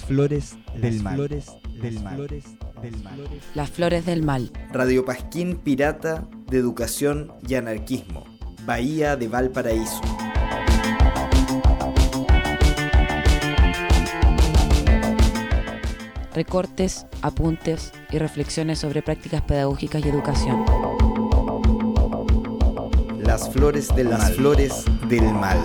flores del mal. Las flores del mal. Radio Pasquín Pirata de Educación y Anarquismo. Bahía de Valparaíso. Recortes, apuntes y reflexiones sobre prácticas pedagógicas y educación. Las flores del mal.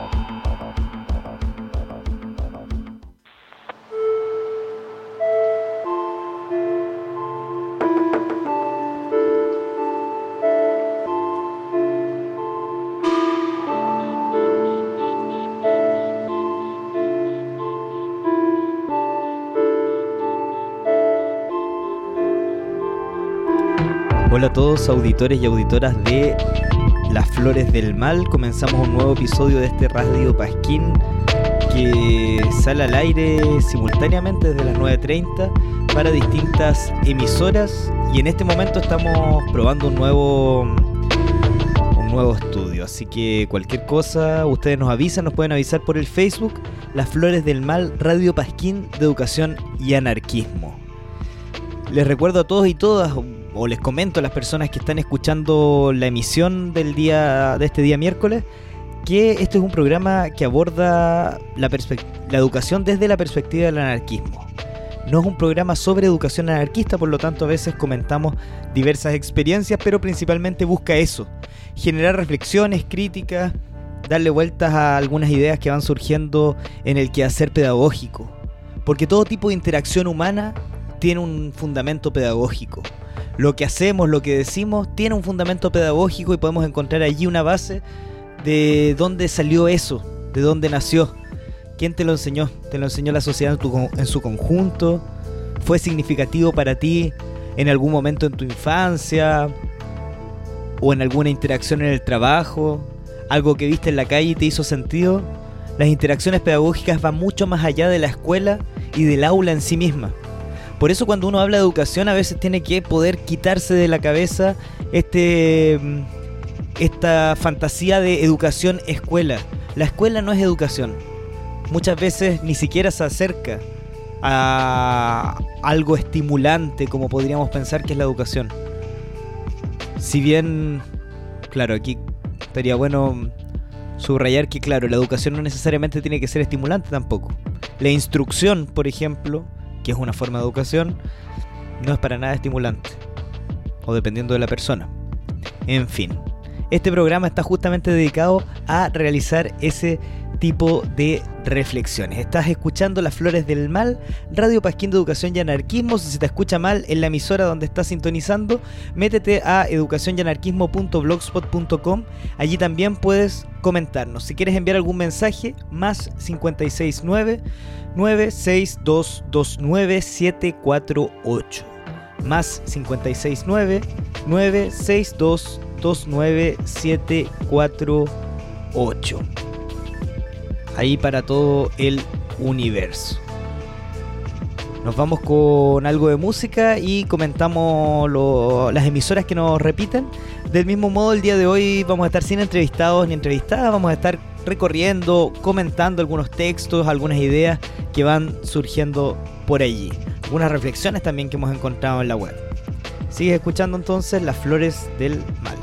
Hola a todos, auditores y auditoras de Las Flores del Mal. Comenzamos un nuevo episodio de este Radio Pasquín que sale al aire simultáneamente desde las 9:30 para distintas emisoras, y en este momento estamos probando un nuevo estudio, así que cualquier cosa ustedes nos avisan, nos pueden avisar por el Facebook Las Flores del Mal, Radio Pasquín de Educación y Anarquismo. Les recuerdo a todos y todas, o les comento a las personas que están escuchando la emisión de este día miércoles, que este es un programa que aborda la educación desde la perspectiva del anarquismo. No es un programa sobre educación anarquista, por lo tanto a veces comentamos diversas experiencias, pero principalmente busca eso: generar reflexiones, críticas, darle vueltas a algunas ideas que van surgiendo en el quehacer pedagógico, porque todo tipo de interacción humana tiene un fundamento pedagógico. Lo que hacemos, lo que decimos, tiene un fundamento pedagógico y podemos encontrar allí una base de dónde salió eso, de dónde nació. ¿Quién te lo enseñó? ¿Te lo enseñó la sociedad en su conjunto? ¿Fue significativo para ti en algún momento en tu infancia? ¿O en alguna interacción en el trabajo? ¿Algo que viste en la calle y te hizo sentido? Las interacciones pedagógicas van mucho más allá de la escuela y del aula en sí misma. Por eso cuando uno habla de educación a veces tiene que poder quitarse de la cabeza esta fantasía de educación-escuela. La escuela no es educación. Muchas veces ni siquiera se acerca a algo estimulante como podríamos pensar que es la educación. Si bien, claro, aquí estaría bueno subrayar que, claro, la educación no necesariamente tiene que ser estimulante tampoco. La instrucción, por ejemplo, que es una forma de educación, no es para nada estimulante, o dependiendo de la persona. En fin, este programa está justamente dedicado a realizar ese tipo de reflexiones. Estás escuchando Las Flores del Mal, Radio Pasquín de Educación y Anarquismo. Si se te escucha mal en la emisora donde estás sintonizando, métete a educacionyanarquismo.blogspot.com. Allí también puedes comentarnos. Si quieres enviar algún mensaje, más 569-96229748. Más 569-96229748. Ahí para todo el universo. Nos vamos con algo de música y comentamos las emisoras que nos repiten. Del mismo modo, el día de hoy vamos a estar sin entrevistados ni entrevistadas. Vamos a estar recorriendo, comentando algunos textos, algunas ideas que van surgiendo por allí. Algunas reflexiones también que hemos encontrado en la web. Sigue escuchando entonces Las Flores del Mal.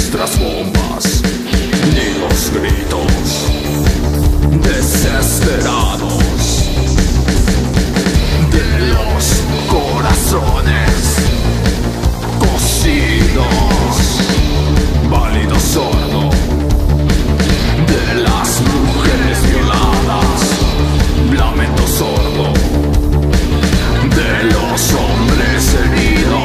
nuestras bombas, ni los gritos desesperados de los corazones cosidos, válido sordo de las mujeres violadas, lamento sordo de los hombres heridos.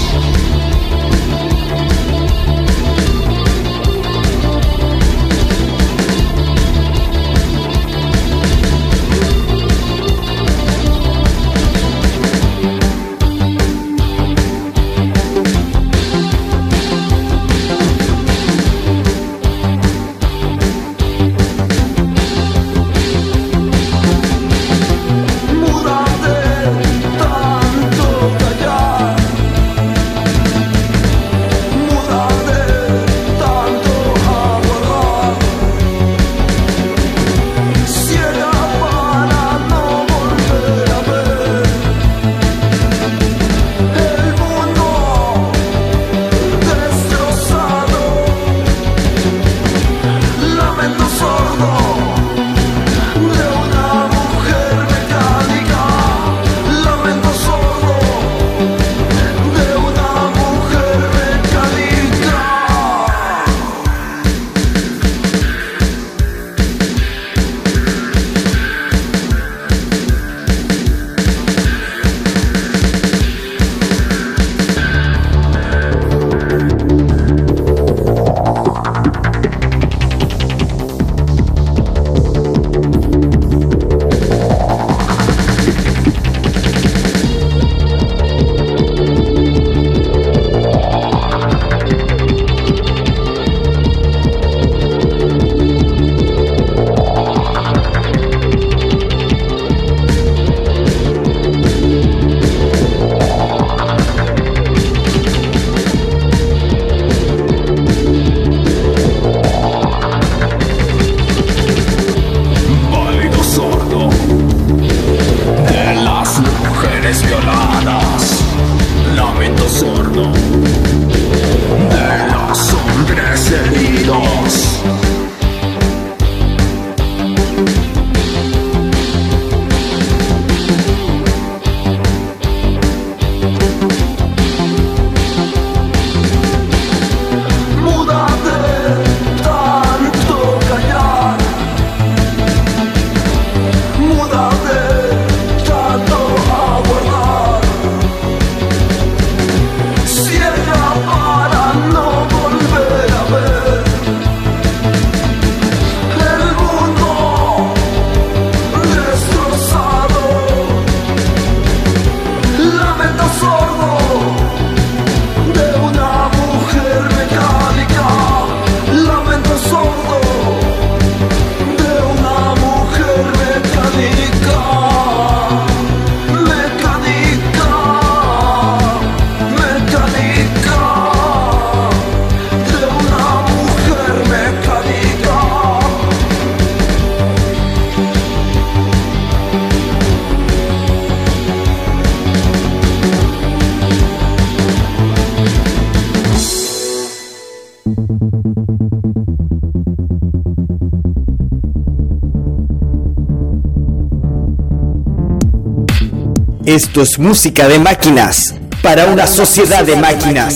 Esto es música de máquinas para una sociedad de máquinas.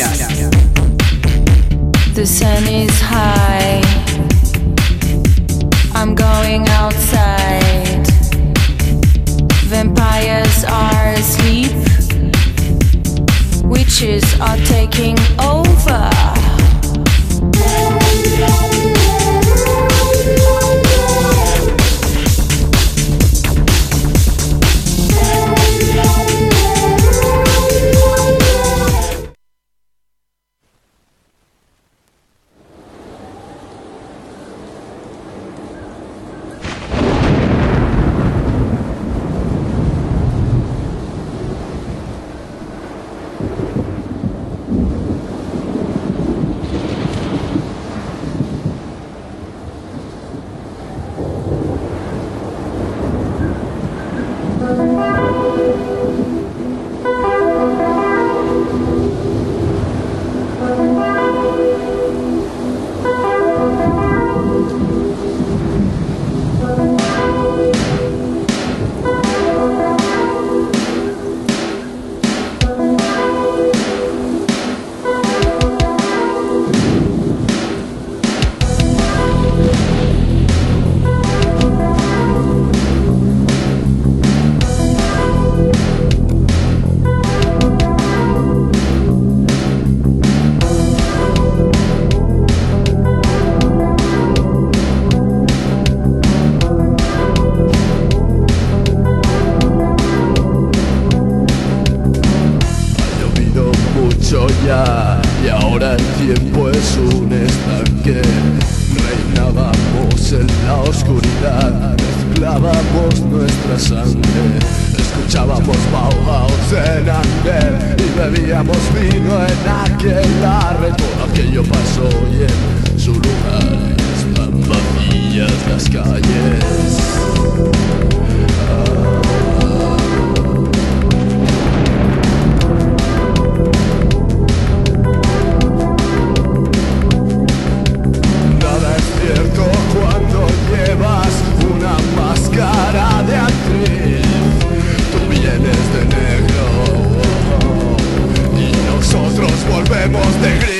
The sun is high. I'm going outside. Vampires are asleep. Witches are taking over. olíamos nuestra sangre. Escuchábamos Bauhaus en Anger y bebíamos vino en aquelarre. Todo aquello pasó y en su lugar están vacías las calles. Nada es cierto cuando llevas una máscara de actriz. Tú vienes de negro y nosotros volvemos de gris.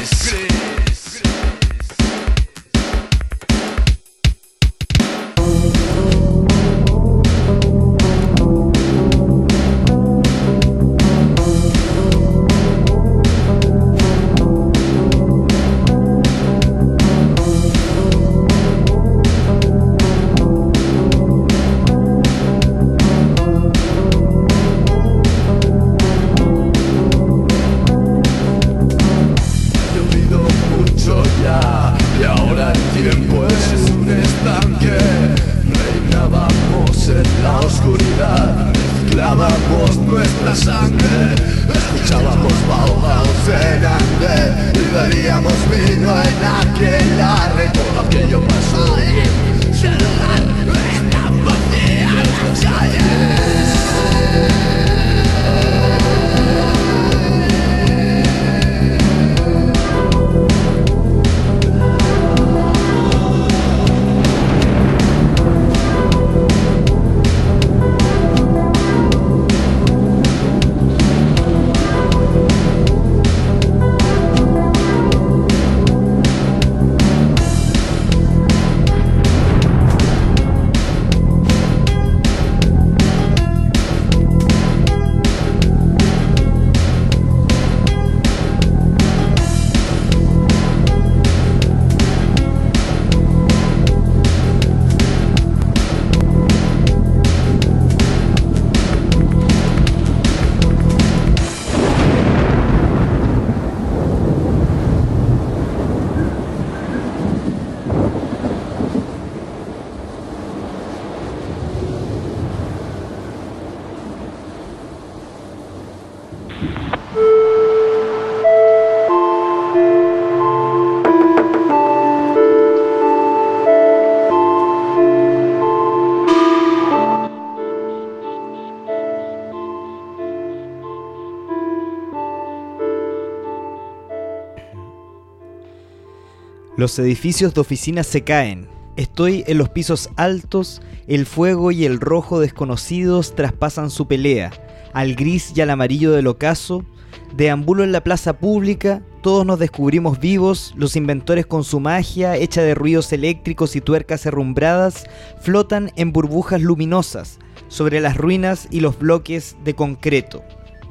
Los edificios de oficinas se caen. Estoy en los pisos altos, el fuego y el rojo desconocidos traspasan su pelea. Al gris y al amarillo del ocaso, deambulo en la plaza pública, todos nos descubrimos vivos, los inventores con su magia, hecha de ruidos eléctricos y tuercas herrumbradas, flotan en burbujas luminosas, sobre las ruinas y los bloques de concreto.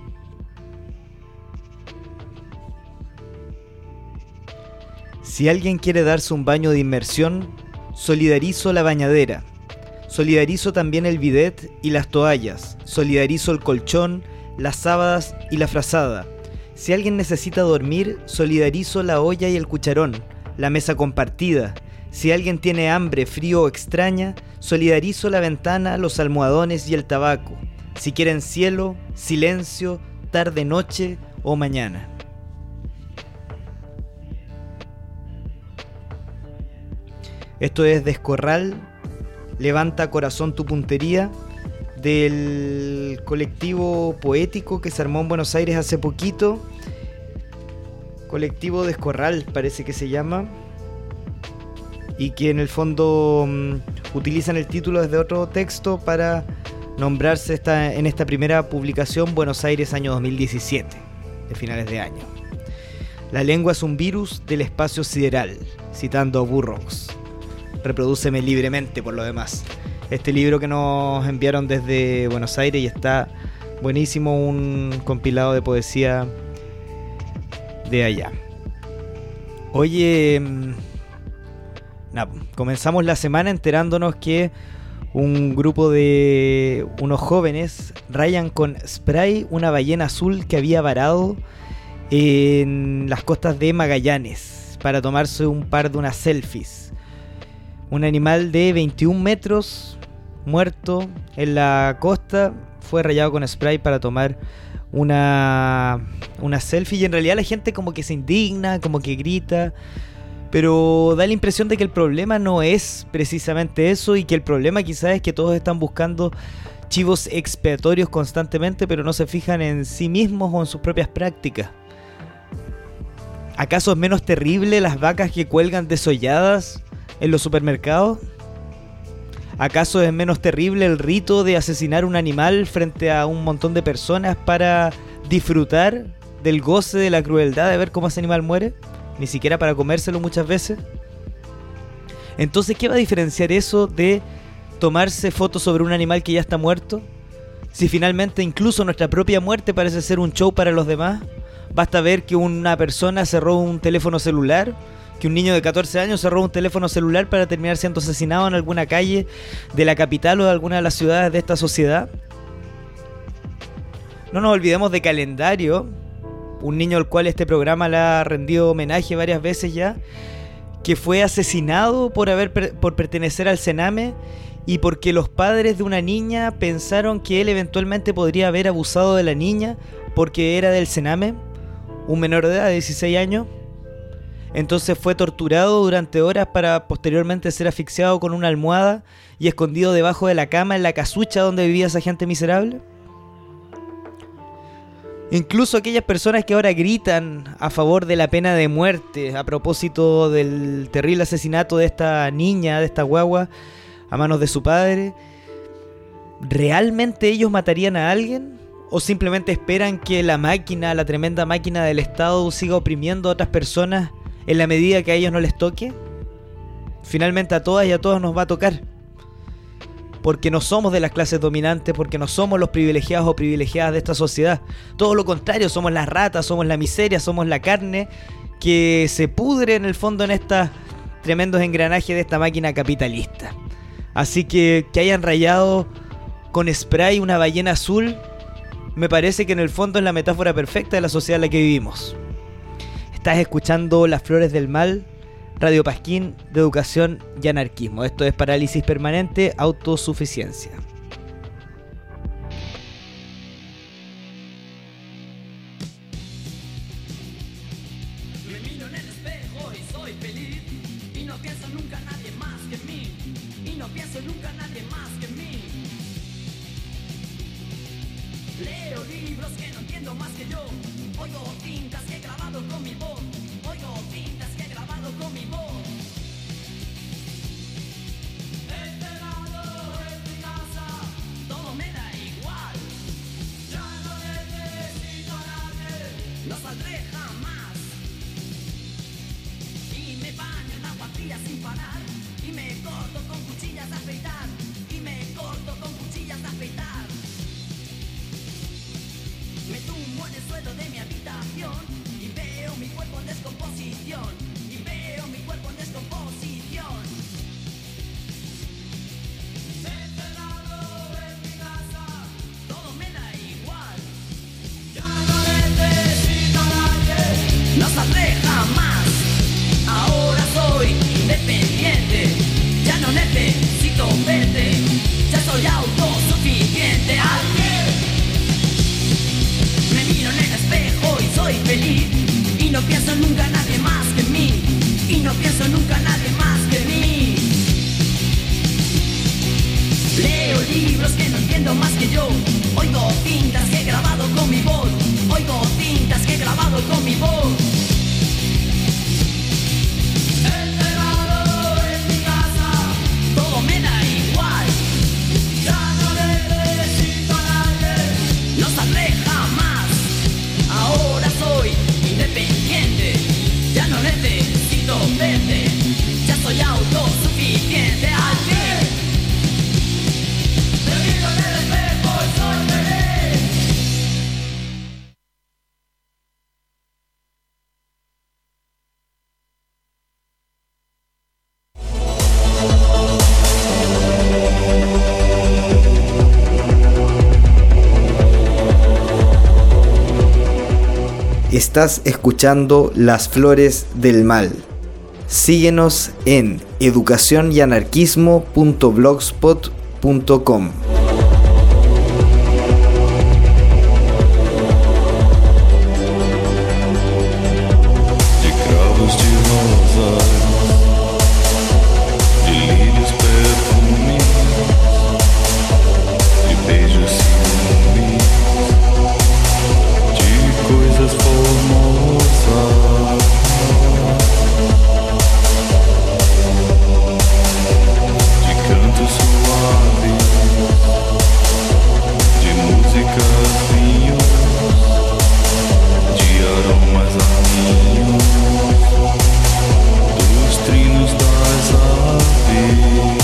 Si alguien quiere darse un baño de inmersión, solidarizo la bañadera. Solidarizo también el bidet y las toallas. Solidarizo el colchón, las sábanas y la frazada. Si alguien necesita dormir, solidarizo la olla y el cucharón, la mesa compartida. Si alguien tiene hambre, frío o extraña, solidarizo la ventana, los almohadones y el tabaco. Si quieren cielo, silencio, tarde, noche o mañana. Esto es Descorral, Levanta Corazón tu Puntería, del colectivo poético que se armó en Buenos Aires hace poquito. Colectivo Descorral parece que se llama. Y que en el fondo utilizan el título desde otro texto para nombrarse en esta primera publicación, Buenos Aires año 2017, de finales de año. La lengua es un virus del espacio sideral, citando a Burroughs. Reprodúceme libremente, por lo demás. Este libro que nos enviaron desde Buenos Aires y está buenísimo, un compilado de poesía de allá. Oye, comenzamos la semana enterándonos que un grupo de unos jóvenes rayan con spray una ballena azul que había varado en las costas de Magallanes para tomarse un par de unas selfies. Un animal de 21 metros, muerto en la costa fue rayado con spray para tomar una selfie, y en realidad la gente como que se indigna, como que grita, pero da la impresión de que el problema no es precisamente eso, y que el problema quizás es que todos están buscando chivos expiatorios constantemente, pero no se fijan en sí mismos o en sus propias prácticas. ¿Acaso es menos terrible las vacas que cuelgan desolladas en los supermercados? ¿Acaso es menos terrible el rito de asesinar un animal frente a un montón de personas para disfrutar del goce de la crueldad de ver cómo ese animal muere? Ni siquiera para comérselo muchas veces. Entonces, ¿qué va a diferenciar eso de tomarse fotos sobre un animal que ya está muerto? Si finalmente incluso nuestra propia muerte parece ser un show para los demás. Basta ver que una persona se roba un teléfono celular, que un niño de 14 años se roba un teléfono celular para terminar siendo asesinado en alguna calle de la capital o de alguna de las ciudades de esta sociedad. No nos olvidemos de Calendario, un niño al cual este programa le ha rendido homenaje varias veces ya, que fue asesinado por pertenecer al Sename, y porque los padres de una niña pensaron que él eventualmente podría haber abusado de la niña porque era del Sename, un menor de edad de 16 años. Entonces fue torturado durante horas para posteriormente ser asfixiado con una almohada y escondido debajo de la cama en la casucha donde vivía esa gente miserable. Incluso aquellas personas que ahora gritan a favor de la pena de muerte a propósito del terrible asesinato de esta niña, de esta guagua, a manos de su padre, ¿realmente ellos matarían a alguien? ¿O simplemente esperan que la máquina, la tremenda máquina del Estado, siga oprimiendo a otras personas en la medida que a ellos no les toque? Finalmente a todas y a todos nos va a tocar, porque no somos de las clases dominantes, porque no somos los privilegiados o privilegiadas de esta sociedad. Todo lo contrario, somos las ratas, somos la miseria, somos la carne que se pudre en el fondo en estos tremendos engranajes de esta máquina capitalista. Así que hayan rayado con spray una ballena azul, me parece que en el fondo es la metáfora perfecta de la sociedad en la que vivimos. Estás escuchando Las Flores del Mal, Radio Pasquín de Educación y Anarquismo. Esto es Parálisis Permanente, Autosuficiencia. Me miro en el espejo y soy feliz, y no pienso nunca en nadie más que en mí, y no pienso nunca en nadie más que en mí. Leo libros que no entiendo más que yo, oigo tintas que he grabado con mi voz, oigo tintas que he grabado con mi voz. Enterrado en mi casa, todo me da igual, ya no necesito a nadie, no saldré jamás. Y me baño en agua fría sin parar, y me corto con cuchillas de afeitar, y me corto con cuchillas de afeitar. Me tumbo en el suelo de mi habitación y veo mi cuerpo en descomposición, y veo mi cuerpo en descomposición. Encerrado en mi casa, todo me da igual, ya no necesito a nadie, no saldré jamás. Ahora soy independiente, ya no necesito verte, ya soy autosuficiente. Me miro en el espejo y soy feliz, y no pienso nunca en nadie más que en mí, y no pienso nunca en nadie más que en mí. Leo libros que no entiendo más que yo, oigo tintas que he grabado con mi voz, oigo tintas que he grabado con mi voz. Encerrado en mi casa, todo me da igual, ya no necesito a nadie, no saldré jamás. Ahora soy independiente, ya no necesito verte, ya soy autosuficiente. Al fin me miro en el espejo y soy feliz. Estás escuchando Las Flores del Mal. Síguenos en educacionyanarquismo.blogspot.com. blogspot.com. De cravos de rosas, de lírios perfumes, de beijos ciúmes, de coisas formosas, de cantos suaves, de músicas vinhos, de aromas aninhos, dos trinos das aves.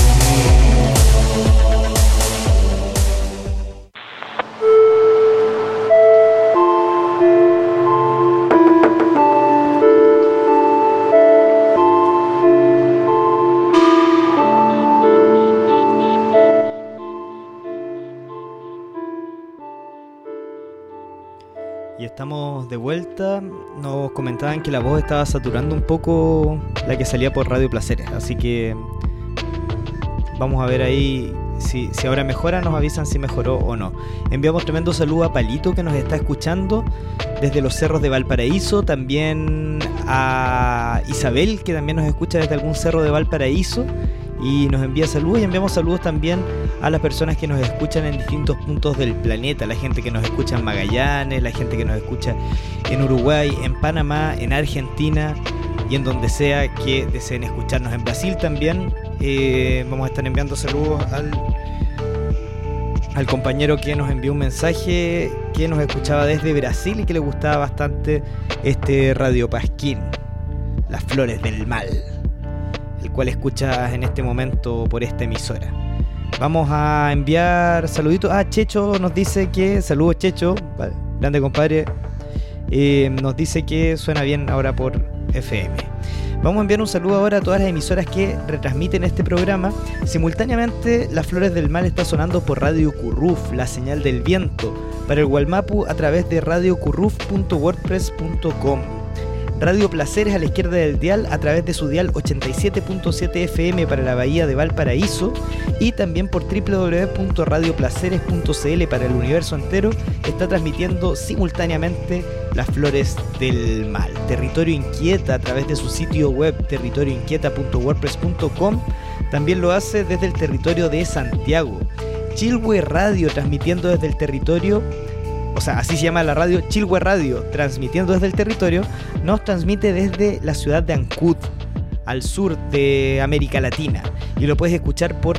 Y estamos de vuelta. Nos comentaban que la voz estaba saturando un poco la que salía por Radio Placeres, así que vamos a ver ahí si ahora mejora. Nos avisan si mejoró o no. Enviamos tremendo saludo a Palito, que nos está escuchando desde los cerros de Valparaíso, también a Isabel, que también nos escucha desde algún cerro de Valparaíso y nos envía saludos, y enviamos saludos también a las personas que nos escuchan en distintos puntos del planeta, la gente que nos escucha en Magallanes, la gente que nos escucha en Uruguay, en Panamá, en Argentina y en donde sea que deseen escucharnos. En Brasil también vamos a estar enviando saludos al compañero que nos envió un mensaje, que nos escuchaba desde Brasil y que le gustaba bastante este Radio Pasquín, Las Flores del Mal, el cual escuchas en este momento por esta emisora. Vamos a enviar saluditos. Checho nos dice que... Saludos, Checho, vale, grande compadre. Nos dice que suena bien ahora por FM. Vamos a enviar un saludo ahora a todas las emisoras que retransmiten este programa. Simultáneamente, Las Flores del Mal está sonando por Radio Curruf, la señal del viento, para el Gualmapu a través de radiocurruf.wordpress.com. Radio Placeres a la izquierda del dial a través de su dial 87.7 FM para la bahía de Valparaíso, y también por www.radioplaceres.cl para el universo entero. Está transmitiendo simultáneamente Las Flores del Mal. Territorio Inquieta a través de su sitio web territorioinquieta.wordpress.com también lo hace desde el territorio de Santiago. Chilhue Radio transmitiendo desde el territorio, o sea, así se llama la radio, Chilhue Radio, transmitiendo desde el territorio, nos transmite desde la ciudad de Ancud, al sur de América Latina, y lo puedes escuchar por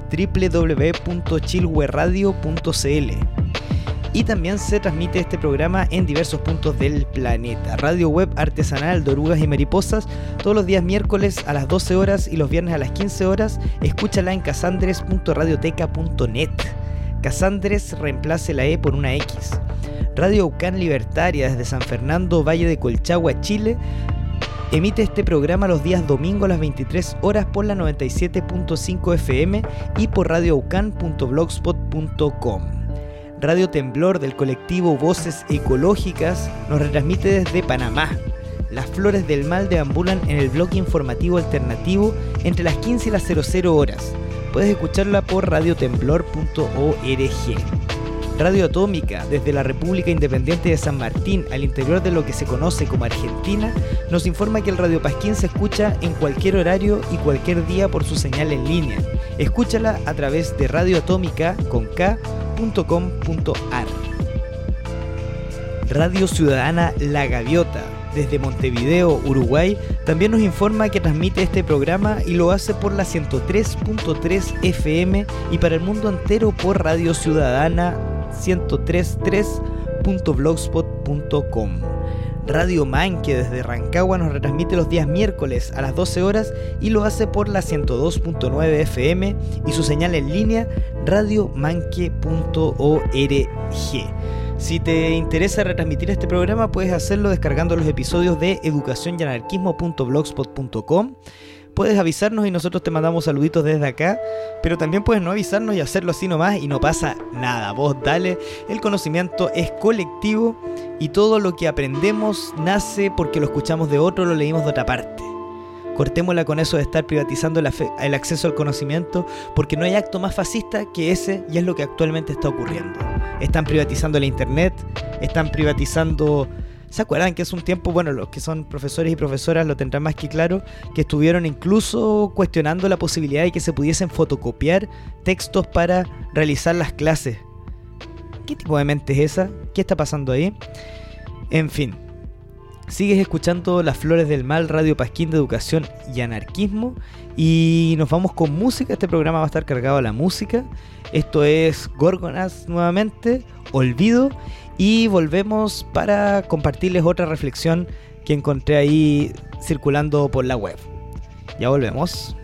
www.chilhueradio.cl. Y también se transmite este programa en diversos puntos del planeta. Radio web artesanal de Orugas y Mariposas, todos los días miércoles a las 12 horas y los viernes a las 15 horas. Escúchala en casandres.radioteca.net. Casandres, reemplace la E por una X. Radio Ucán Libertaria desde San Fernando, Valle de Colchagua, Chile, emite este programa los días domingo a las 23 horas por la 97.5 FM y por radioucan.blogspot.com. Radio Temblor del colectivo Voces Ecológicas nos retransmite desde Panamá. Las Flores del Mal deambulan en el bloque informativo alternativo entre las 15 y las 00 horas. Puedes escucharla por radiotemblor.org. Radio Atómica, desde la República Independiente de San Martín, al interior de lo que se conoce como Argentina, nos informa que el Radio Pasquín se escucha en cualquier horario y cualquier día por su señal en línea. Escúchala a través de radioatómica.com.ar. Radio Ciudadana La Gaviota, desde Montevideo, Uruguay, también nos informa que transmite este programa y lo hace por la 103.3 FM y para el mundo entero por Radio Ciudadana 1033.blogspot.com. Radio Manque desde Rancagua nos retransmite los días miércoles a las 12 horas y lo hace por la 102.9 FM y su señal en línea radiomanque.org. Si te interesa retransmitir este programa, puedes hacerlo descargando los episodios de educacionyanarquismo.blogspot.com. Puedes avisarnos y nosotros te mandamos saluditos desde acá, pero también puedes no avisarnos y hacerlo así nomás y no pasa nada. Vos dale, el conocimiento es colectivo y todo lo que aprendemos nace porque lo escuchamos de otro, lo leímos de otra parte. Cortémosla con eso de estar privatizando el acceso al conocimiento, porque no hay acto más fascista que ese, y es lo que actualmente está ocurriendo. Están privatizando la internet, están privatizando... ¿Se acuerdan que hace un tiempo, bueno, los que son profesores y profesoras lo tendrán más que claro, que estuvieron incluso cuestionando la posibilidad de que se pudiesen fotocopiar textos para realizar las clases? ¿Qué tipo de mente es esa? ¿Qué está pasando ahí? En fin, sigues escuchando Las Flores del Mal, Radio Pasquín de Educación y Anarquismo, y nos vamos con música. Este programa va a estar cargado a la música. Esto es Górgonas nuevamente, Olvido, y volvemos para compartirles otra reflexión que encontré ahí circulando por la web. Ya volvemos.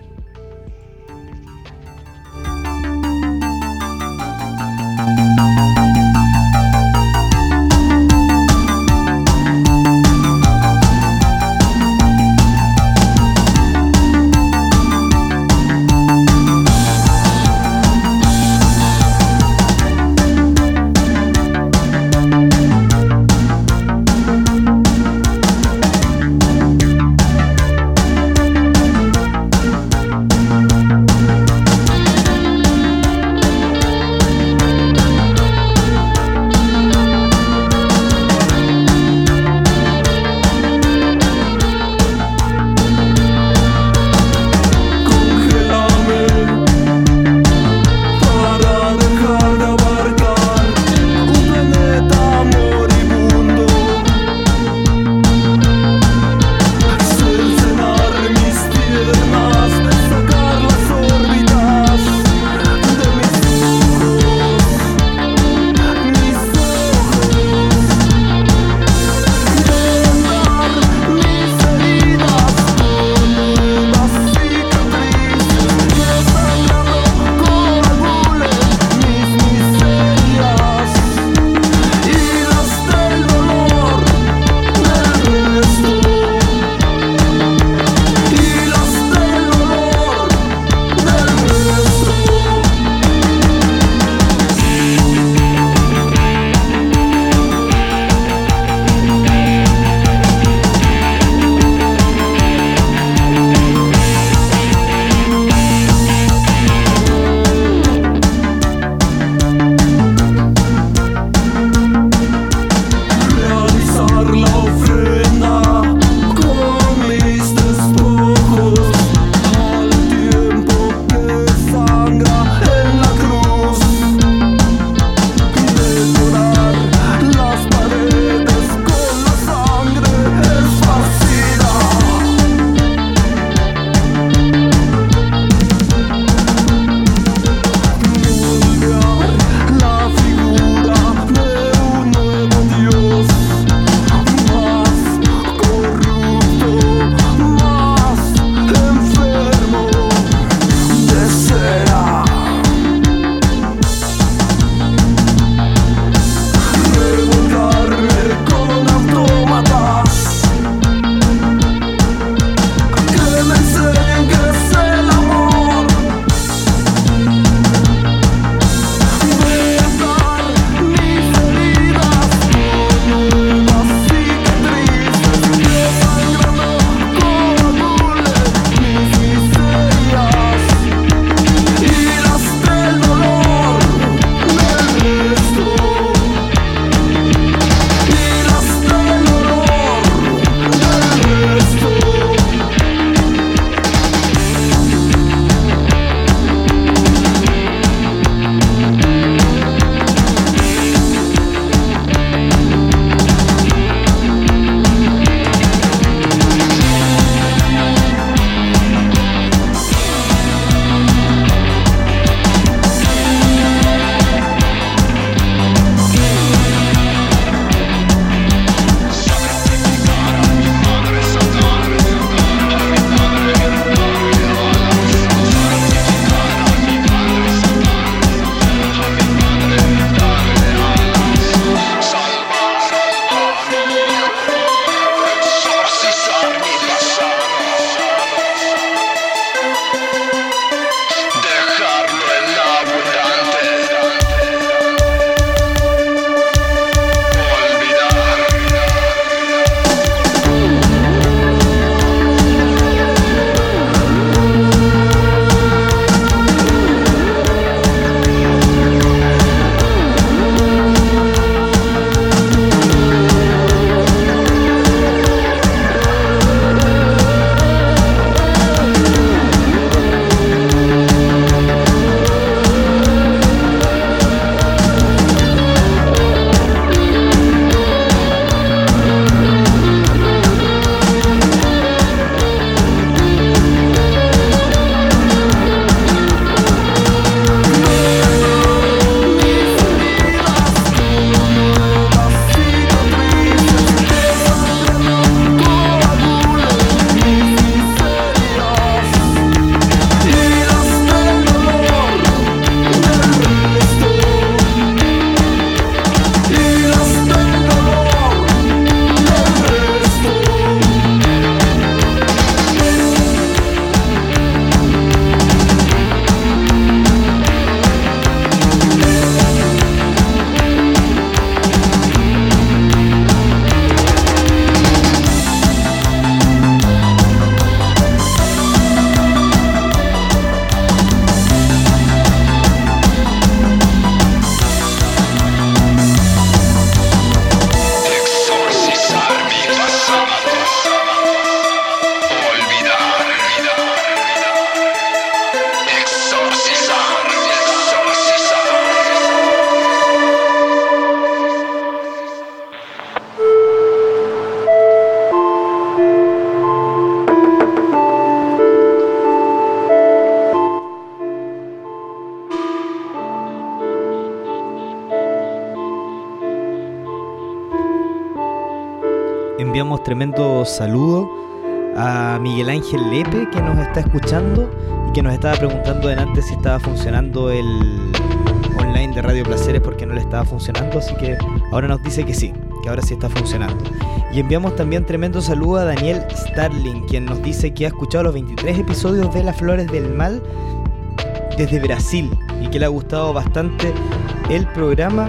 enviamos tremendo saludo a Miguel Ángel Lepe, que nos está escuchando y que nos estaba preguntando delante si estaba funcionando el online de Radio Placeres porque no le estaba funcionando, así que ahora nos dice que sí, que ahora sí está funcionando. Y enviamos también tremendo saludo a Daniel Starling, quien nos dice que ha escuchado los 23 episodios de Las Flores del Mal desde Brasil y que le ha gustado bastante el programa.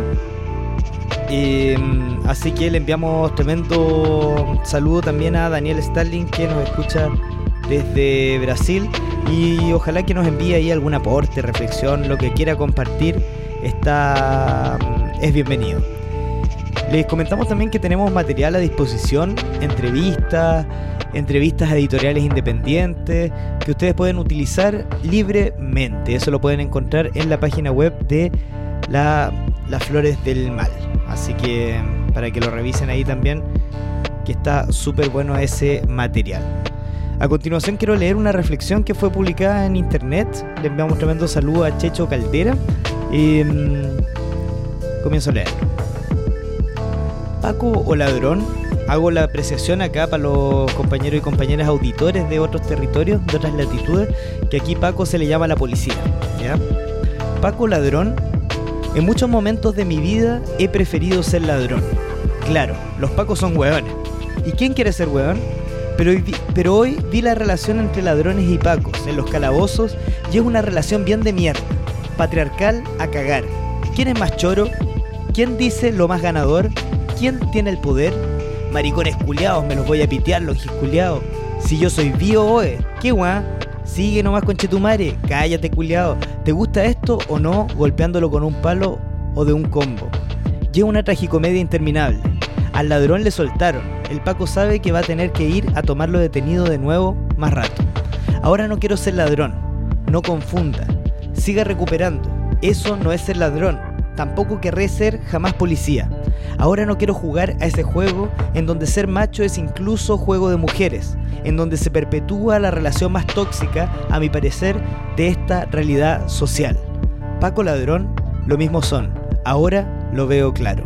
Así que le enviamos tremendo saludo también a Daniel Starling, que nos escucha desde Brasil, y ojalá que nos envíe ahí algún aporte, reflexión, lo que quiera compartir, es bienvenido. Les comentamos también que tenemos material a disposición, entrevistas a editoriales independientes que ustedes pueden utilizar libremente. Eso lo pueden encontrar en la página web de Las Flores del Mal. Así que para que lo revisen ahí también, que está súper bueno ese material. A continuación quiero leer una reflexión que fue publicada en internet. Le enviamos tremendo saludo a Checho Caldera. Comienzo a leer. Paco o ladrón. Hago la apreciación acá para los compañeros y compañeras auditores de otros territorios, de otras latitudes, que aquí Paco se le llama a la policía, ¿ya? Paco o ladrón. En muchos momentos de mi vida he preferido ser ladrón. Claro, los pacos son hueones. ¿Y quién quiere ser hueón? Pero hoy vi la relación entre ladrones y pacos en los calabozos y es una relación bien de mierda. Patriarcal a cagar. ¿Quién es más choro? ¿Quién dice lo más ganador? ¿Quién tiene el poder? Maricones culiados, me los voy a pitear los culiados. Si yo soy bio, oe, ¿qué guá? Sigue nomás, conchetumare, cállate culiado. ¿Te gusta esto o no? Golpeándolo con un palo o de un combo. Lleva una tragicomedia interminable. Al ladrón le soltaron. El Paco sabe que va a tener que ir a tomarlo detenido de nuevo más rato. Ahora no quiero ser ladrón. No confunda. Siga recuperando. Eso no es ser ladrón. Tampoco querré ser jamás policía. Ahora no quiero jugar a ese juego en donde ser macho es incluso juego de mujeres, en donde se perpetúa la relación más tóxica, a mi parecer, de esta realidad social. Paco ladrón, lo mismo son. Ahora lo veo claro.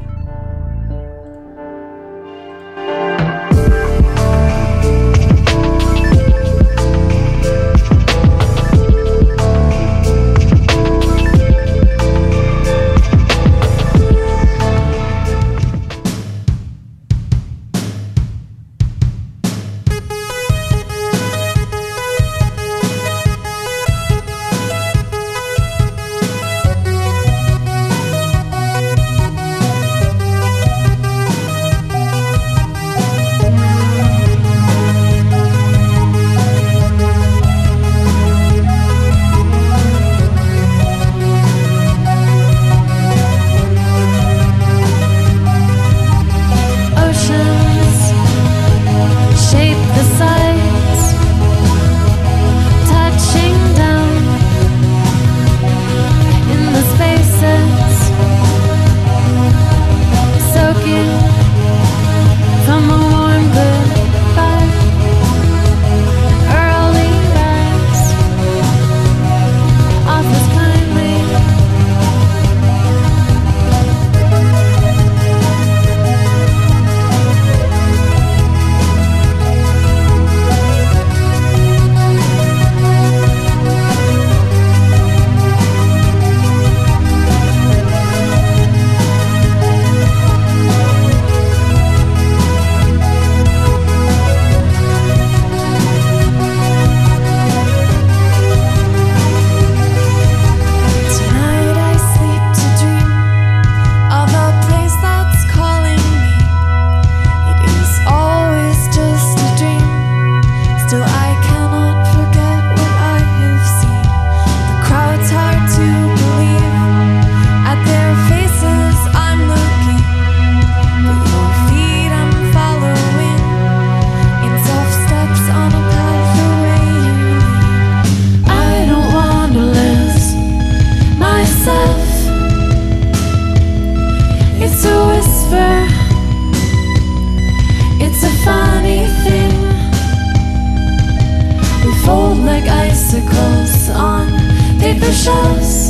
shelves.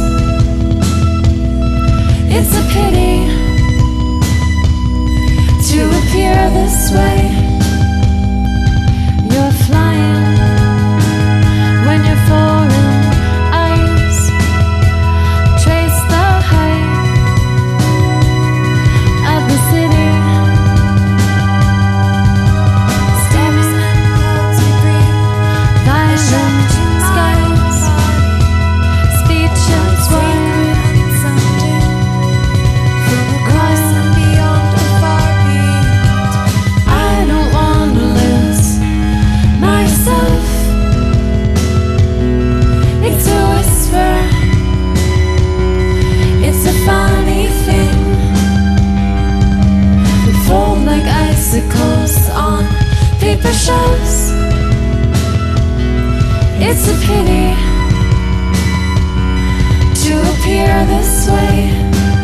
It's a pity to appear this way. It's a pity to appear this way.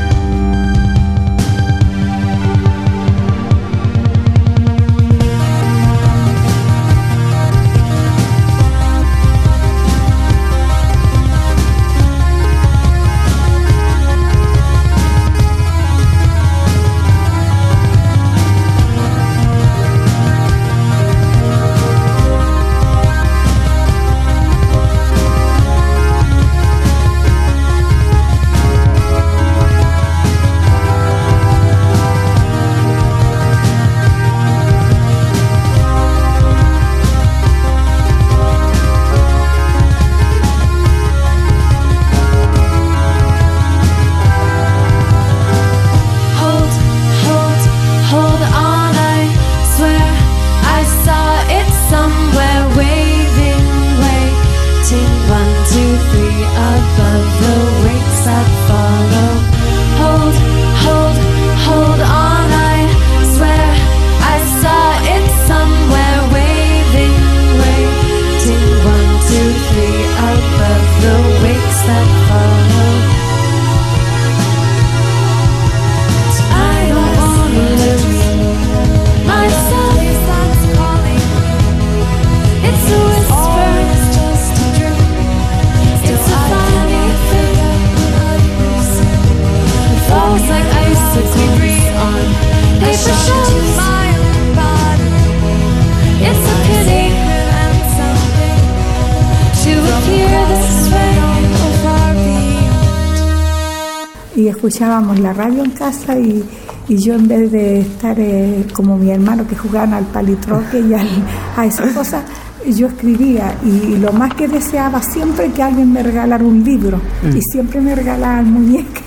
Y escuchábamos la radio en casa y yo, en vez de estar como mi hermano que jugaban al palitroque y a esas cosas, yo escribía, y lo más que deseaba siempre que alguien me regalara un libro, y siempre me regalaban muñecas.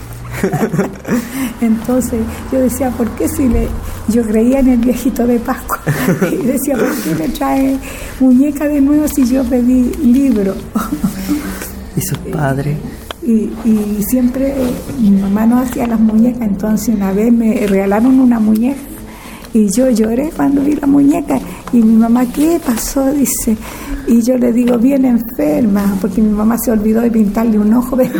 Entonces yo decía, ¿por qué yo creía en el viejito de Pascua? Y decía, ¿por qué me trae muñeca de nuevo si yo pedí libro? ¿Y sus padres? Y siempre mi mamá no hacía las muñecas, entonces una vez me regalaron una muñeca y yo lloré cuando vi la muñeca, y mi mamá, ¿qué pasó? Dice, y yo le digo, bien enferma, porque mi mamá se olvidó de pintarle un ojo de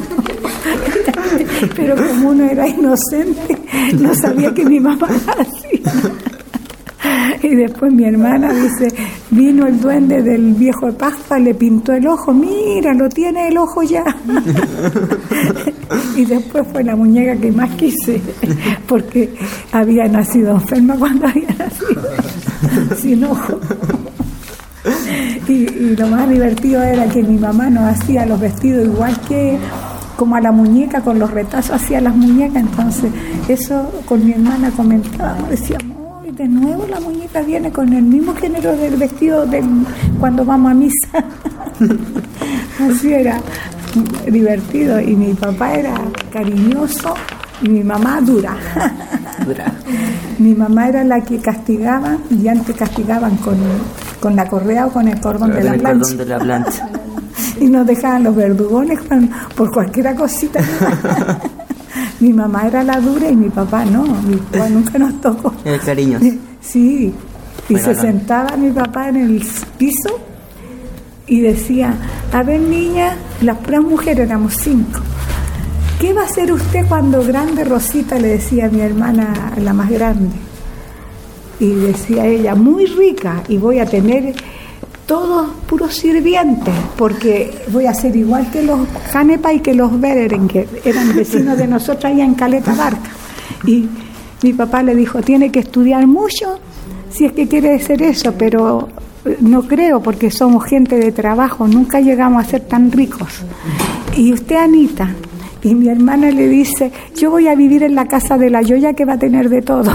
pero como uno era inocente, no sabía que mi mamá hacía. Y después mi hermana dice, vino el duende del viejo de Pascua, le pintó el ojo, mira, lo tiene el ojo ya. Y después fue la muñeca que más quise, porque había nacido enferma cuando había nacido, sin ojo. Y lo más divertido era que mi mamá nos hacía los vestidos igual que como a la muñeca, con los retazos hacía las muñecas. Entonces eso con mi hermana comentábamos, decíamos, de nuevo la muñeca viene con el mismo género del vestido cuando vamos a misa. Así era divertido, y mi papá era cariñoso y mi mamá dura. Mi mamá era la que castigaba, y antes castigaban con la correa o con el cordón de la plancha. Y nos dejaban los verdugones por cualquier cosita. Mi mamá era la dura y mi papá no, mi papá nunca nos tocó. El cariño. Sí, y se sentaba mi papá en el piso y decía, a ver niña, las puras mujeres éramos 5, ¿qué va a hacer usted cuando grande, Rosita? Le decía a mi hermana, la más grande. Y decía ella, muy rica, y voy a tener todos puros sirvientes, porque voy a ser igual que los Canepa y que los Bederen, que eran vecinos de nosotros allá en Caleta Barca. Y mi papá le dijo, tiene que estudiar mucho si es que quiere hacer eso, pero no creo, porque somos gente de trabajo, nunca llegamos a ser tan ricos. Y usted, Anita, y mi hermana le dice, yo voy a vivir en la casa de la Yoya, que va a tener de todo.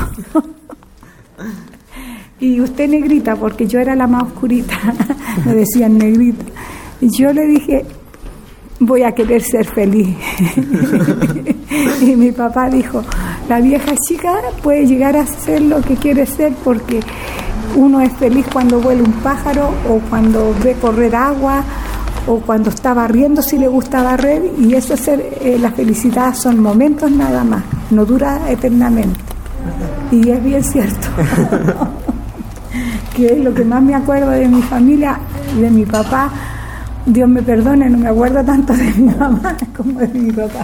Y usted, negrita, porque yo era la más oscurita, me decían negrita. Y yo le dije, voy a querer ser feliz. Y mi papá dijo, la vieja chica puede llegar a ser lo que quiere ser, porque uno es feliz cuando vuela un pájaro, o cuando ve correr agua, o cuando está barriendo, si le gusta barrer, y eso es la felicidad, son momentos nada más, no dura eternamente. Y es bien cierto. Que es lo que más me acuerdo de mi familia, de mi papá, Dios me perdone, no me acuerdo tanto de mi mamá como de mi papá.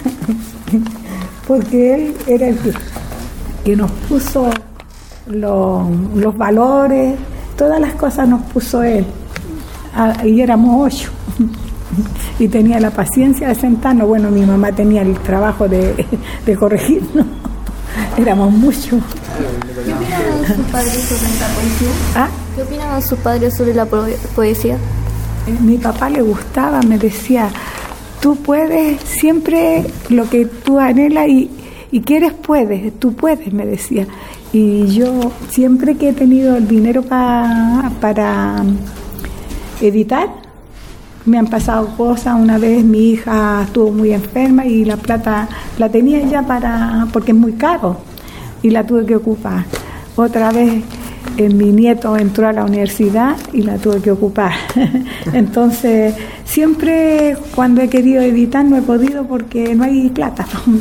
Porque él era el que nos puso los valores, todas las cosas nos puso él. Y éramos 8. Y tenía la paciencia de sentarnos. Bueno, mi mamá tenía el trabajo de corregirnos. Éramos muchos. ¿Qué opinaban sus padres sobre la poesía? ¿Ah? ¿Qué opinaban sus padres sobre la poesía? Mi papá le gustaba, me decía, tú puedes, siempre lo que tú anhelas y quieres puedes, tú puedes, me decía. Y yo siempre que he tenido el dinero para editar, me han pasado cosas. Una vez mi hija estuvo muy enferma y la plata la tenía ya porque es muy caro y la tuve que ocupar. Otra vez mi nieto entró a la universidad y la tuve que ocupar. Entonces siempre cuando he querido editar no he podido porque no hay plata.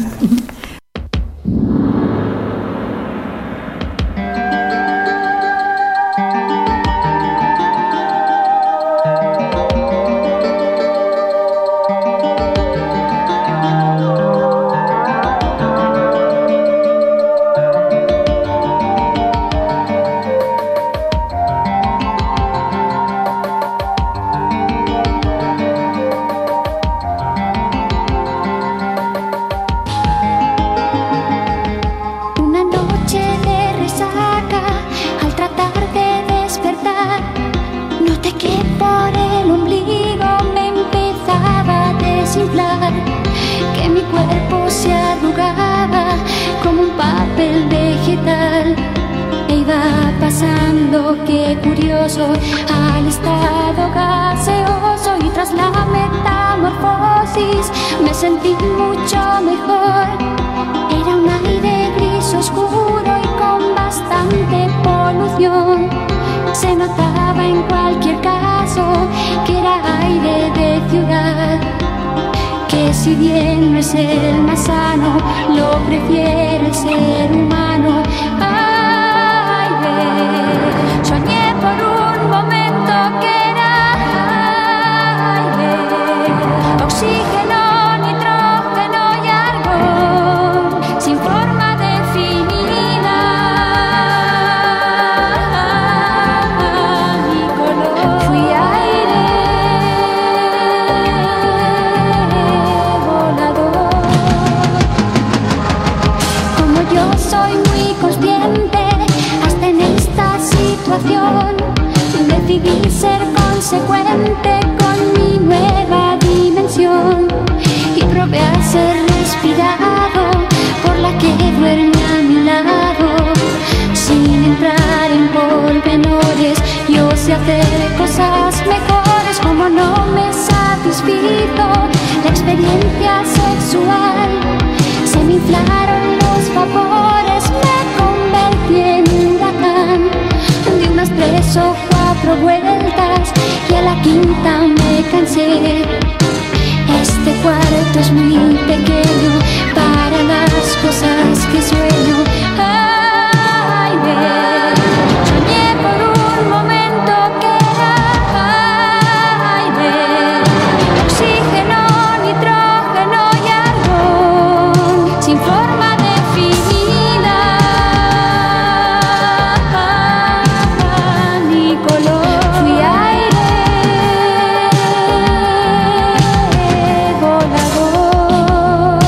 Al estado gaseoso y tras la metamorfosis me sentí mucho mejor. Era un aire gris oscuro y con bastante polución. Se notaba en cualquier caso que era aire de ciudad, que si bien no es el más sano, lo prefiere el ser humano. Ay, soñé por un momento que era aire, oxígeno, nitrógeno y argón, sin forma definida ni color. Fui aire volador. Como yo soy muy consciente, hasta en esta situación decidí ser consecuente con mi nueva dimensión y probé a ser respirado por la que duerme a mi lado. Sin entrar en pormenores, yo sé hacer cosas mejores. Como no me satisfizo la experiencia sexual, se me inflaron los vapores, me convertí en un huracán. Di unas 3 o 4 vueltas y a la quinta me cansé. Este cuarto es muy pequeño para las cosas que sueño. Ay, soñé por un momento que era aire, oxígeno, nitrógeno y argón, sin forma definida ni color. Fui aire volador.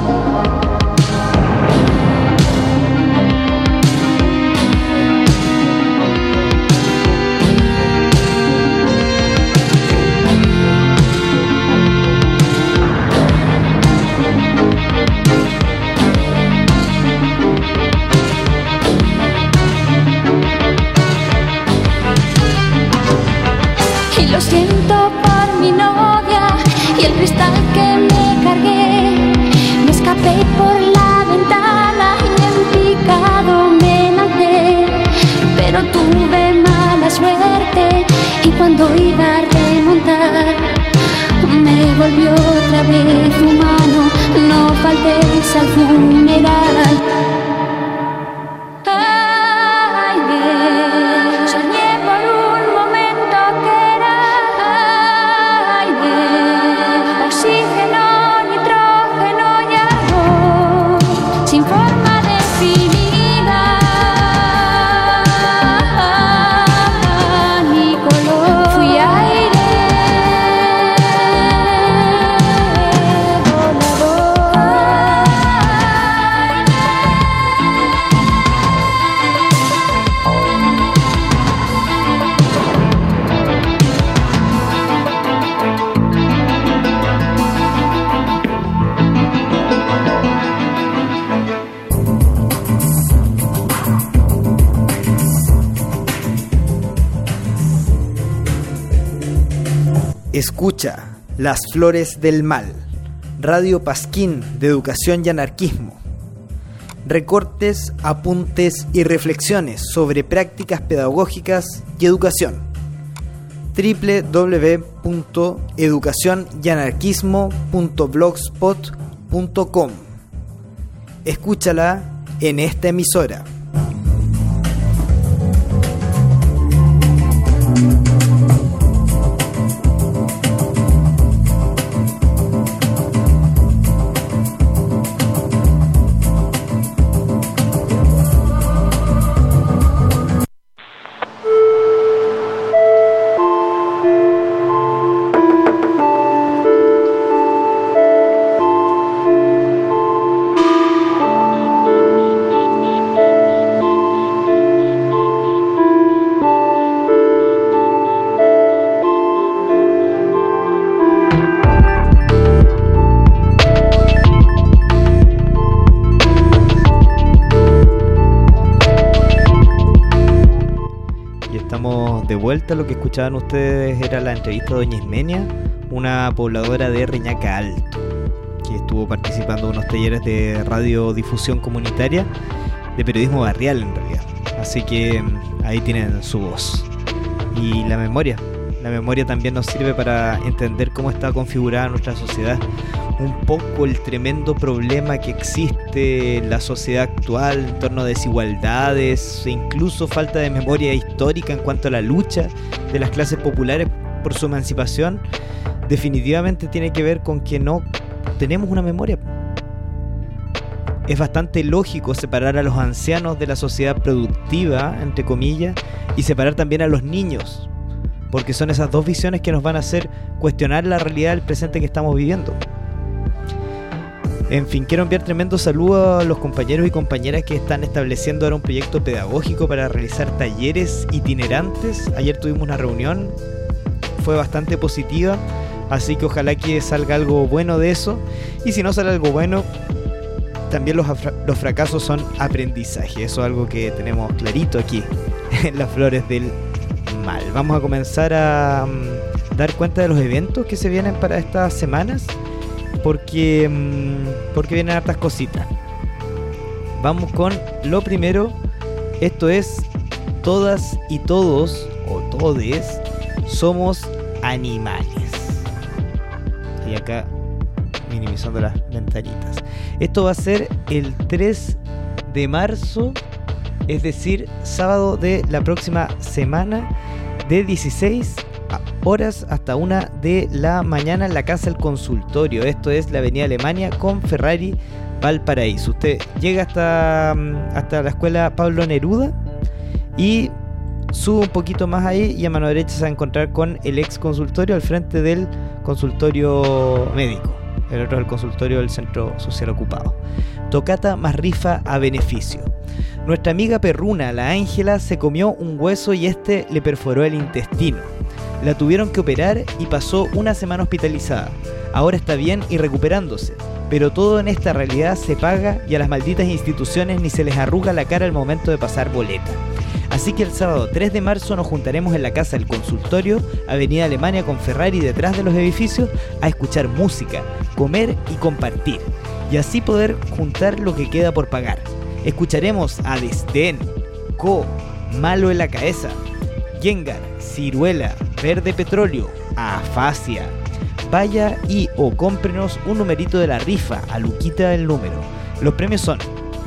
Y lo siento por mi novia y el cristal que me cargué. Me escapé por la ventana y en picado me lancé, pero tuve mala suerte y cuando iba a remontar me volvió otra vez humano. No faltéis al funeral. Soñé por un momento que era Escucha Las Flores del Mal, Radio Pasquín de Educación y Anarquismo. Recortes, apuntes y reflexiones sobre prácticas pedagógicas y educación. www.educacionyanarquismo.blogspot.com. Escúchala en esta emisora. Lo que escuchaban ustedes era la entrevista de doña Ismenia, una pobladora de Reñaca Alto, que estuvo participando en unos talleres de radiodifusión comunitaria, de periodismo barrial en realidad. Así que ahí tienen su voz. Y la memoria también nos sirve para entender cómo está configurada nuestra sociedad, un poco el tremendo problema que existe en la sociedad actual en torno a desigualdades e incluso falta de memoria histórica en cuanto a la lucha de las clases populares por su emancipación. Definitivamente tiene que ver con que no tenemos una memoria. Es bastante lógico separar a los ancianos de la sociedad productiva, entre comillas, y separar también a los niños, porque son esas dos visiones que nos van a hacer cuestionar la realidad del presente que estamos viviendo. En fin, quiero enviar tremendo saludo a los compañeros y compañeras que están estableciendo ahora un proyecto pedagógico para realizar talleres itinerantes. Ayer tuvimos una reunión, fue bastante positiva, así que ojalá que salga algo bueno de eso. Y si no sale algo bueno, también los fracasos son aprendizaje. Eso es algo que tenemos clarito aquí en Las Flores del Mal. Vamos a comenzar a dar cuenta de los eventos que se vienen para estas semanas, porque vienen hartas cositas. Vamos con lo primero. Esto es Todas y Todos, o todes, somos animales. Y acá minimizando las ventanitas. Esto va a ser el 3 de marzo, es decir, sábado de la próxima semana, de 16 horas hasta 1 de la mañana en la Casa del Consultorio. Esto es la Avenida Alemania con Ferrari, Valparaíso. Usted llega hasta la Escuela Pablo Neruda y sube un poquito más ahí y a mano derecha se va a encontrar con el ex consultorio al frente del consultorio médico. El otro es el consultorio del Centro Social Ocupado. Tocata más rifa a beneficio. Nuestra amiga perruna, la Ángela, se comió un hueso y este le perforó el intestino. La tuvieron que operar y pasó una semana hospitalizada. Ahora está bien y recuperándose, pero todo en esta realidad se paga y a las malditas instituciones ni se les arruga la cara al momento de pasar boleta. Así que el sábado 3 de marzo nos juntaremos en la Casa del Consultorio, Avenida Alemania con Ferrari detrás de los edificios, a escuchar música, comer y compartir, y así poder juntar lo que queda por pagar. Escucharemos a Desdén, Co, Malo en la Cabeza, Yengar, Ciruela, Verde Petróleo, Afasia. Vaya y o cómprenos un numerito de la rifa, a Luquita el número. Los premios son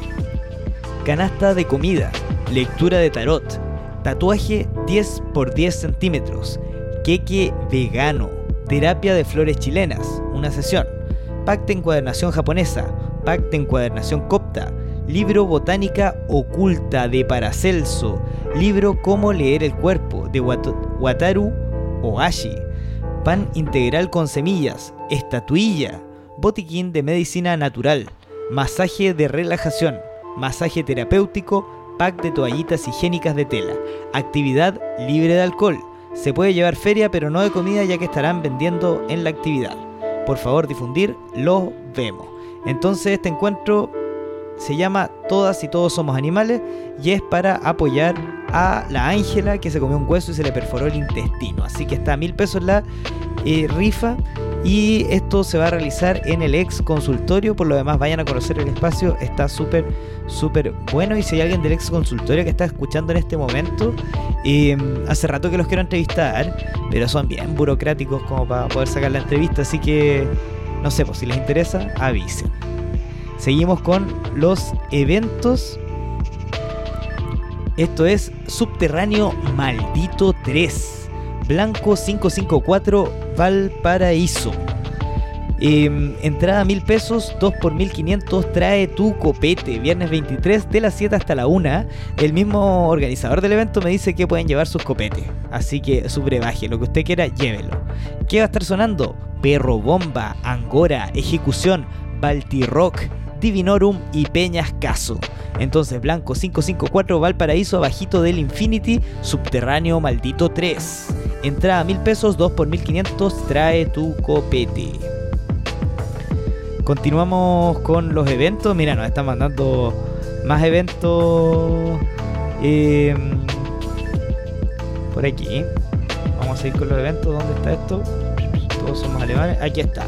canasta de comida, lectura de tarot, tatuaje 10 por 10 centímetros, queque vegano, terapia de flores chilenas, una sesión, pack de encuadernación japonesa, pack de encuadernación copta, libro Botánica Oculta de Paracelso, libro Cómo leer el cuerpo de Wataru Ohashi, pan integral con semillas, estatuilla, botiquín de medicina natural, masaje de relajación, masaje terapéutico, pack de toallitas higiénicas de tela, actividad libre de alcohol. Se puede llevar feria pero no de comida, ya que estarán vendiendo en la actividad. Por favor, difundir, lo vemos. Entonces este encuentro se llama Todas y Todos Somos Animales y es para apoyar a la Ángela que se comió un hueso y se le perforó el intestino. Así que está a 1.000 pesos la rifa y esto se va a realizar en el ex consultorio. Por lo demás, vayan a conocer el espacio, está súper bueno. Y si hay alguien del ex consultorio que está escuchando en este momento, hace rato que los quiero entrevistar, pero son bien burocráticos como para poder sacar la entrevista, así que no sé, pues si les interesa, avisen. Seguimos con los eventos. Esto es Subterráneo Maldito 3, Blanco 554, Valparaíso. Entrada 1.000 pesos, 2 por 1.500, trae tu copete. Viernes 23 de las 7 hasta la 1. El mismo organizador del evento me dice que pueden llevar sus copetes, así que su brebaje, lo que usted quiera, llévelo. ¿Qué va a estar sonando? Perro Bomba, Angora, Ejecución, Baltirock, Divinorum y Peñas Caso. Entonces, Blanco 554, Valparaíso, abajito del Infinity, Subterráneo Maldito 3. Entrada 1.000 pesos, 2 por 1.500, trae tu copete. Continuamos con los eventos. Mira, nos están mandando más eventos por aquí. Vamos a ir con los eventos. ¿Dónde está esto? Todos somos alemanes. Aquí está.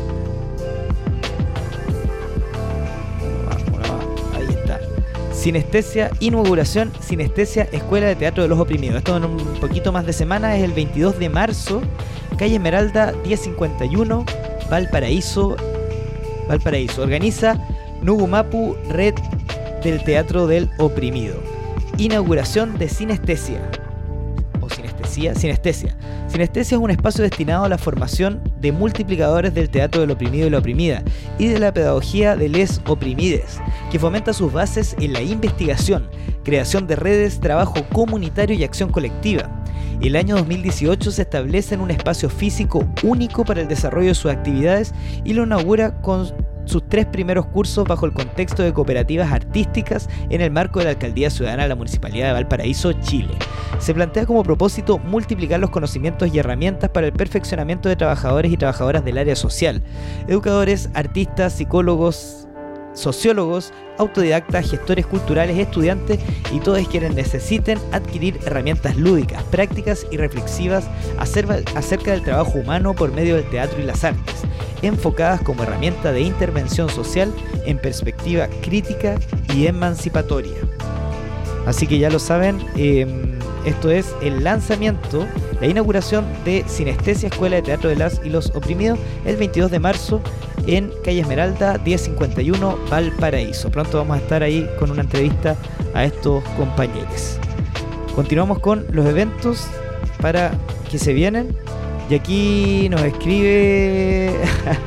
Ahí está. Sinestesia, inauguración Sinestesia, Escuela de Teatro de los Oprimidos. Esto en un poquito más de semana, es el 22 de marzo, calle Esmeralda 1051, Valparaíso. Organiza Nugumapu, Red del Teatro del Oprimido. Inauguración de Sinestesia. O Sinestesia. Sinestesia es un espacio destinado a la formación de multiplicadores del teatro del oprimido y la oprimida y de la pedagogía de les oprimides, que fomenta sus bases en la investigación, creación de redes, trabajo comunitario y acción colectiva. El año 2018 se establece en un espacio físico único para el desarrollo de sus actividades y lo inaugura con sus 3 primeros cursos bajo el contexto de cooperativas artísticas en el marco de la Alcaldía Ciudadana de la Municipalidad de Valparaíso, Chile. Se plantea como propósito multiplicar los conocimientos y herramientas para el perfeccionamiento de trabajadores y trabajadoras del área social, educadores, artistas, psicólogos, sociólogos, autodidactas, gestores culturales, estudiantes y todos quienes necesiten adquirir herramientas lúdicas, prácticas y reflexivas acerca del trabajo humano por medio del teatro y las artes, enfocadas como herramienta de intervención social en perspectiva crítica y emancipatoria. Así que ya lo saben, esto es el lanzamiento, la inauguración de Sinestesia, Escuela de Teatro de las y los Oprimidos, el 22 de marzo en calle Esmeralda 1051, Valparaíso. Pronto vamos a estar ahí con una entrevista a estos compañeros. Continuamos con los eventos para que se vienen. Y aquí nos escribe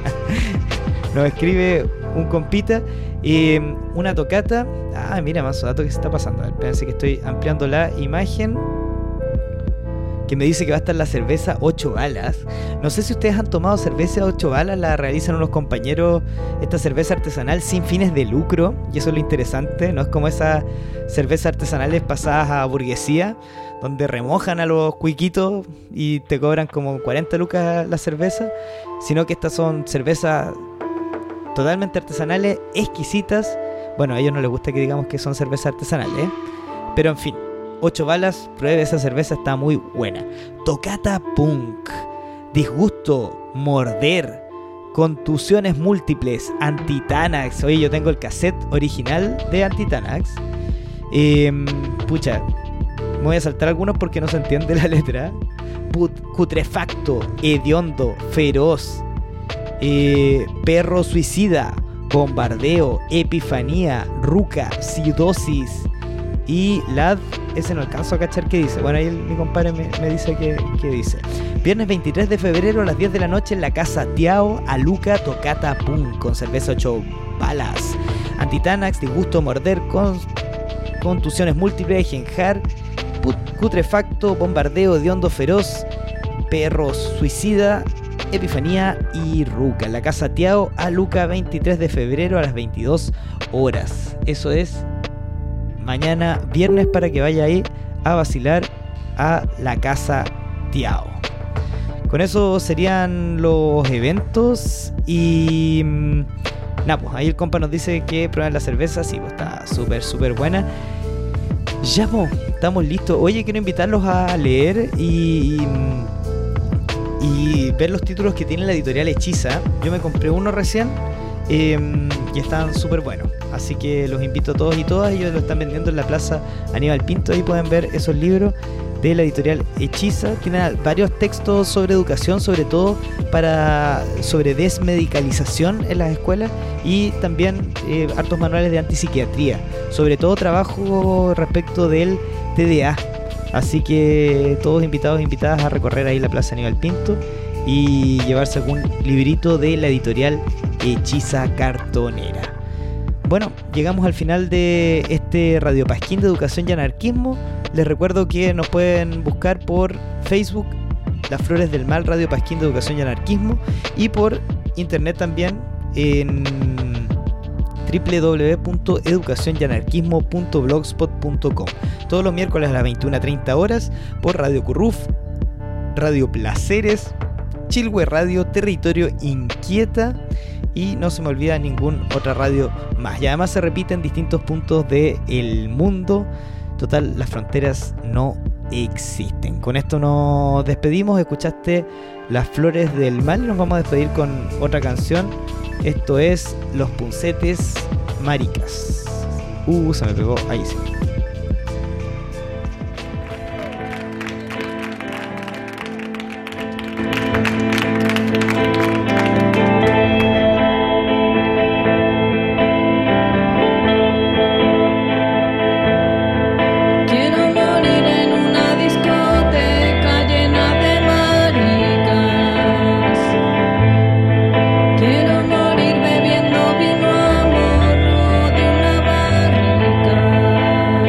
un compita, una tocata. Mira, más dato que se está pasando. A ver, espérense que estoy ampliando la imagen. Que me dice que va a estar la cerveza 8 balas. No sé si ustedes han tomado cerveza 8 balas, la realizan unos compañeros, esta cerveza artesanal sin fines de lucro, y eso es lo interesante, no es como esas cervezas artesanales pasadas a burguesía, donde remojan a los cuiquitos y te cobran como 40 lucas la cerveza, sino que estas son cervezas totalmente artesanales, exquisitas. Bueno, a ellos no les gusta que digamos que son cervezas artesanales, pero en fin. 8 balas, pruebe esa cerveza, está muy buena. Tocata Punk, Disgusto, Morder, Contusiones Múltiples, Antitanax. Oye, yo tengo el cassette original de Antitanax. Me voy a saltar algunos porque no se entiende la letra. Cutrefacto, Hediondo, Feroz, Perro Suicida, Bombardeo, Epifanía, Ruca, Sidosis y Lad. Ese no alcanzo a cachar qué dice. Bueno, ahí mi compadre me dice qué dice. Viernes 23 de febrero a las 10 de la noche en la Casa Tiao, Aluca, Tocata Punk, con cerveza 8 balas. Antitanax, Disgusto, Morder, Contusiones Múltiples, Genjar, Cutrefacto, Bombardeo, Hediondo, Feroz, Perro Suicida, Epifanía y Ruca. En la Casa Tiao, Aluca, 23 de febrero a las 22 horas. Eso es mañana viernes para que vaya ahí a vacilar a la Casa Tiao. Con eso serían los eventos y Nada, pues ahí el compa nos dice que prueban la cerveza. Sí, pues está súper buena. Ya, pues, estamos listos. Oye, quiero invitarlos a leer y ver los títulos que tiene la editorial Hechiza. Yo me compré uno recién y están súper buenos. Así que los invito a todos y todas. Ellos lo están vendiendo en la Plaza Aníbal Pinto. Ahí pueden ver esos libros de la editorial Hechiza. Tienen varios textos sobre educación, sobre todo sobre desmedicalización en las escuelas, y también hartos manuales de antipsiquiatría, sobre todo trabajo respecto del TDA. Así que todos invitados e invitadas a recorrer ahí la Plaza Aníbal Pinto y llevarse algún librito de la editorial Hechiza Cartonera. Bueno, llegamos al final de este Radio Pasquín de Educación y Anarquismo. Les recuerdo que nos pueden buscar por Facebook, Las Flores del Mal, Radio Pasquín de Educación y Anarquismo, y por internet también en www.educacionyanarquismo.blogspot.com. Todos los miércoles a las 21:30 horas por Radio Curruf, Radio Placeres, Chilhue Radio, Territorio Inquieta, y no se me olvida ninguna otra radio más. Y además se repite en distintos puntos del mundo. Total, las fronteras no existen. Con esto nos despedimos. Escuchaste Las Flores del Mal. Nos vamos a despedir con otra canción. Esto es Los Puncetes Maricas. Se me pegó. Ahí sí. Quiero morir bebiendo vino a morro de una barrica.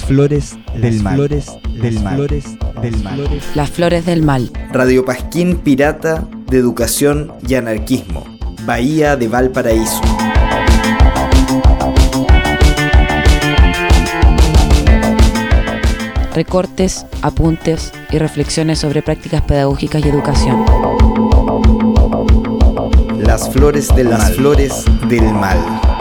flores del mal. Las flores del mal. Radio Pasquín Pirata de Educación y Anarquismo. Bahía de Valparaíso. Recortes, apuntes y reflexiones sobre prácticas pedagógicas y educación. Las flores del mal.